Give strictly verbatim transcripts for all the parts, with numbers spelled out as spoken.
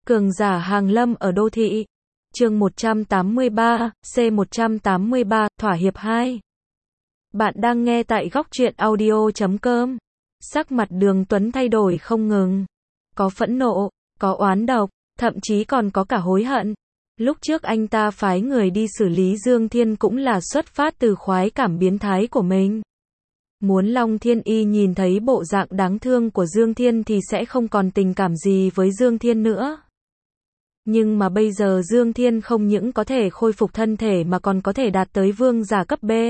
Cường giả hàng lâm ở đô thị. Chương một trăm tám mươi ba, C một trăm tám mươi ba, thỏa hiệp hai. Bạn đang nghe tại góc truyện audio chấm com. Sắc mặt Đường Tuấn thay đổi không ngừng. Có phẫn nộ, có oán độc, thậm chí còn có cả hối hận. Lúc trước anh ta phái người đi xử lý Dương Thiên cũng là xuất phát từ khoái cảm biến thái của mình. Muốn Long Thiên Y nhìn thấy bộ dạng đáng thương của Dương Thiên thì sẽ không còn tình cảm gì với Dương Thiên nữa. Nhưng mà bây giờ Dương Thiên không những có thể khôi phục thân thể mà còn có thể đạt tới vương giả cấp B.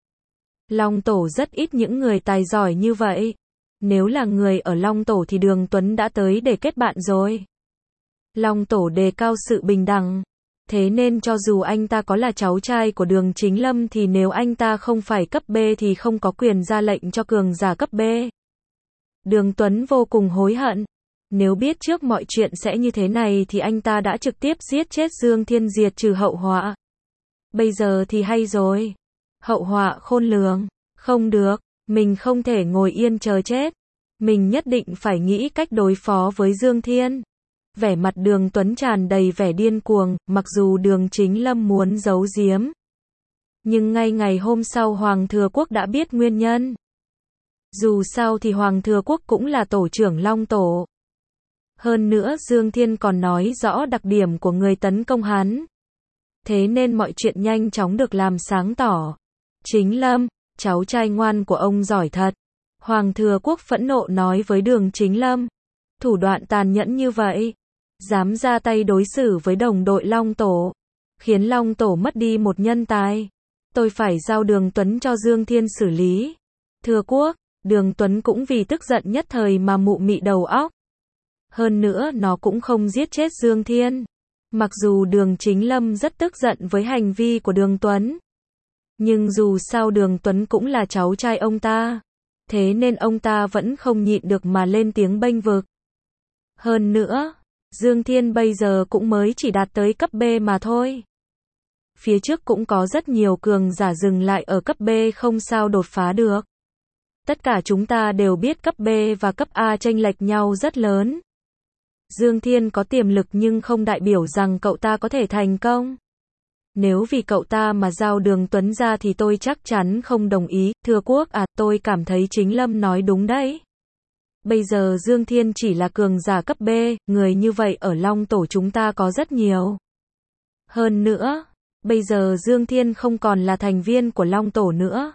Long Tổ rất ít những người tài giỏi như vậy. Nếu là người ở Long Tổ thì Đường Tuấn đã tới để kết bạn rồi. Long Tổ đề cao sự bình đẳng. Thế nên cho dù anh ta có là cháu trai của Đường Chính Lâm thì nếu anh ta không phải cấp B thì không có quyền ra lệnh cho cường giả cấp B. Đường Tuấn vô cùng hối hận. Nếu biết trước mọi chuyện sẽ như thế này thì anh ta đã trực tiếp giết chết Dương Thiên, diệt trừ hậu họa. Bây giờ thì hay rồi. Hậu họa khôn lường. Không được, mình không thể ngồi yên chờ chết. Mình nhất định phải nghĩ cách đối phó với Dương Thiên. Vẻ mặt Đường Tuấn tràn đầy vẻ điên cuồng, mặc dù Đường Chính Lâm muốn giấu giếm. Nhưng ngay ngày hôm sau Hoàng Thừa Quốc đã biết nguyên nhân. Dù sao thì Hoàng Thừa Quốc cũng là tổ trưởng Long Tổ. Hơn nữa Dương Thiên còn nói rõ đặc điểm của người tấn công hắn. Thế nên mọi chuyện nhanh chóng được làm sáng tỏ. Chính Lâm, cháu trai ngoan của ông giỏi thật. Hoàng Thừa Quốc phẫn nộ nói với Đường Chính Lâm. Thủ đoạn tàn nhẫn như vậy. Dám ra tay đối xử với đồng đội Long Tổ. Khiến Long Tổ mất đi một nhân tài. Tôi phải giao Đường Tuấn cho Dương Thiên xử lý. Thừa Quốc, Đường Tuấn cũng vì tức giận nhất thời mà mụ mị đầu óc. Hơn nữa nó cũng không giết chết Dương Thiên. Mặc dù Đường Chính Lâm rất tức giận với hành vi của Đường Tuấn. Nhưng dù sao Đường Tuấn cũng là cháu trai ông ta. Thế nên ông ta vẫn không nhịn được mà lên tiếng bênh vực. Hơn nữa, Dương Thiên bây giờ cũng mới chỉ đạt tới cấp B mà thôi. Phía trước cũng có rất nhiều cường giả dừng lại ở cấp B không sao đột phá được. Tất cả chúng ta đều biết cấp B và cấp A chênh lệch nhau rất lớn. Dương Thiên có tiềm lực nhưng không đại biểu rằng cậu ta có thể thành công. Nếu vì cậu ta mà giao Đường Tuấn ra thì tôi chắc chắn không đồng ý. Thừa Quốc à, tôi cảm thấy Chính Lâm nói đúng đấy. Bây giờ Dương Thiên chỉ là cường giả cấp B, người như vậy ở Long Tổ chúng ta có rất nhiều. Hơn nữa, bây giờ Dương Thiên không còn là thành viên của Long Tổ nữa.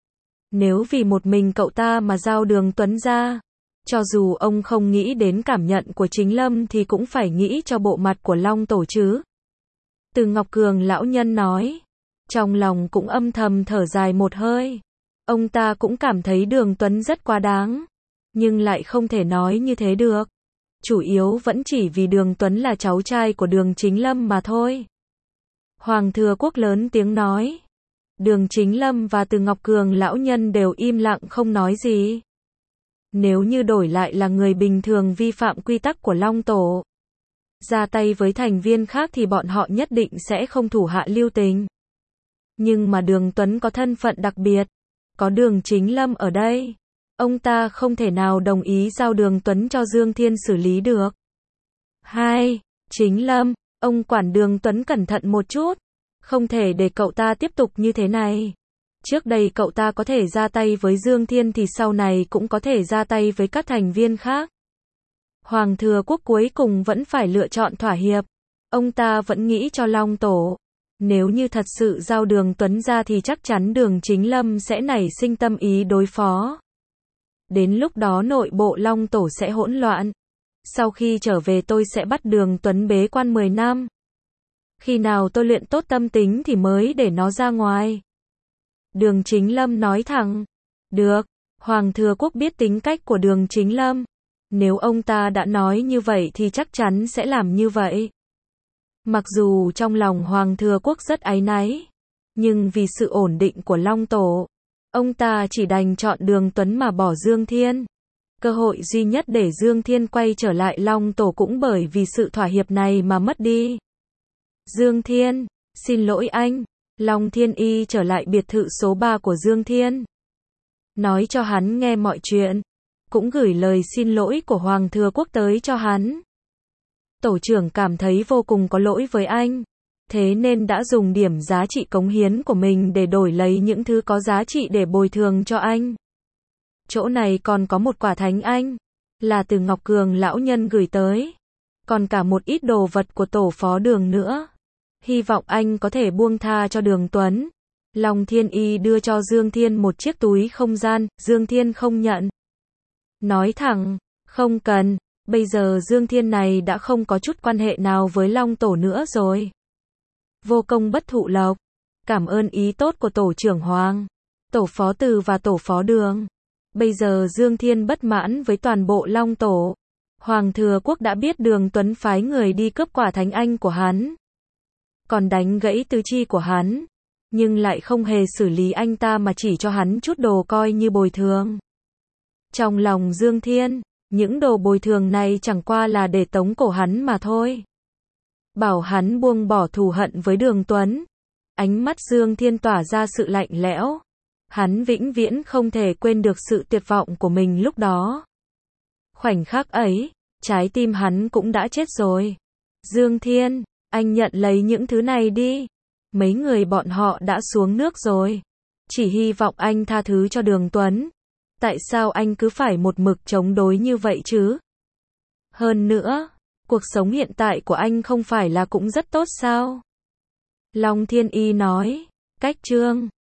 Nếu vì một mình cậu ta mà giao Đường Tuấn ra, cho dù ông không nghĩ đến cảm nhận của Chính Lâm thì cũng phải nghĩ cho bộ mặt của Long Tổ chứ. Từ Ngọc Cường lão nhân nói, trong lòng cũng âm thầm thở dài một hơi. Ông ta cũng cảm thấy Đường Tuấn rất quá đáng, nhưng lại không thể nói như thế được. Chủ yếu vẫn chỉ vì Đường Tuấn là cháu trai của Đường Chính Lâm mà thôi. Hoàng Thừa Quốc lớn tiếng nói. Đường Chính Lâm và Từ Ngọc Cường lão nhân đều im lặng không nói gì. Nếu như đổi lại là người bình thường vi phạm quy tắc của Long Tổ, ra tay với thành viên khác thì bọn họ nhất định sẽ không thủ hạ lưu tình. Nhưng mà Đường Tuấn có thân phận đặc biệt, có Đường Chính Lâm ở đây, ông ta không thể nào đồng ý giao Đường Tuấn cho Dương Thiên xử lý được. Hai, Chính Lâm, ông quản Đường Tuấn cẩn thận một chút, không thể để cậu ta tiếp tục như thế này. Trước đây cậu ta có thể ra tay với Dương Thiên thì sau này cũng có thể ra tay với các thành viên khác. Hoàng Thừa Quốc cuối cùng vẫn phải lựa chọn thỏa hiệp. Ông ta vẫn nghĩ cho Long Tổ. Nếu như thật sự giao Đường Tuấn ra thì chắc chắn Đường Chính Lâm sẽ nảy sinh tâm ý đối phó. Đến lúc đó nội bộ Long Tổ sẽ hỗn loạn. Sau khi trở về tôi sẽ bắt Đường Tuấn bế quan mười năm. Khi nào tôi luyện tốt tâm tính thì mới để nó ra ngoài. Đường Chính Lâm nói thẳng. Được, Hoàng Thừa Quốc biết tính cách của Đường Chính Lâm. Nếu ông ta đã nói như vậy thì chắc chắn sẽ làm như vậy. Mặc dù trong lòng Hoàng Thừa Quốc rất áy náy, nhưng vì sự ổn định của Long Tổ, ông ta chỉ đành chọn Đường Tuấn mà bỏ Dương Thiên. Cơ hội duy nhất để Dương Thiên quay trở lại Long Tổ cũng bởi vì sự thỏa hiệp này mà mất đi. Dương Thiên, xin lỗi anh. Long Thiên Y trở lại biệt thự số ba của Dương Thiên. Nói cho hắn nghe mọi chuyện. Cũng gửi lời xin lỗi của Hoàng Thừa Quốc tới cho hắn. Tổ trưởng cảm thấy vô cùng có lỗi với anh. Thế nên đã dùng điểm giá trị cống hiến của mình để đổi lấy những thứ có giá trị để bồi thường cho anh. Chỗ này còn có một quả thánh anh, là từ Ngọc Cường lão nhân gửi tới. Còn cả một ít đồ vật của tổ phó Đường nữa. Hy vọng anh có thể buông tha cho Đường Tuấn. Long Thiên Y đưa cho Dương Thiên một chiếc túi không gian, Dương Thiên không nhận. Nói thẳng, không cần, bây giờ Dương Thiên này đã không có chút quan hệ nào với Long Tổ nữa rồi. Vô công bất thụ lộc, cảm ơn ý tốt của Tổ trưởng Hoàng, Tổ phó Từ và Tổ phó Đường. Bây giờ Dương Thiên bất mãn với toàn bộ Long Tổ. Hoàng Thừa Quốc đã biết Đường Tuấn phái người đi cướp quả thánh anh của hắn. Còn đánh gãy tứ chi của hắn. Nhưng lại không hề xử lý anh ta mà chỉ cho hắn chút đồ coi như bồi thường. Trong lòng Dương Thiên, những đồ bồi thường này chẳng qua là để tống cổ hắn mà thôi. Bảo hắn buông bỏ thù hận với Đường Tuấn. Ánh mắt Dương Thiên tỏa ra sự lạnh lẽo. Hắn vĩnh viễn không thể quên được sự tuyệt vọng của mình lúc đó. Khoảnh khắc ấy, trái tim hắn cũng đã chết rồi. Dương Thiên, anh nhận lấy những thứ này đi. Mấy người bọn họ đã xuống nước rồi. Chỉ hy vọng anh tha thứ cho Đường Tuấn. Tại sao anh cứ phải một mực chống đối như vậy chứ? Hơn nữa, cuộc sống hiện tại của anh không phải là cũng rất tốt sao? Long Thiên Y nói, cách chương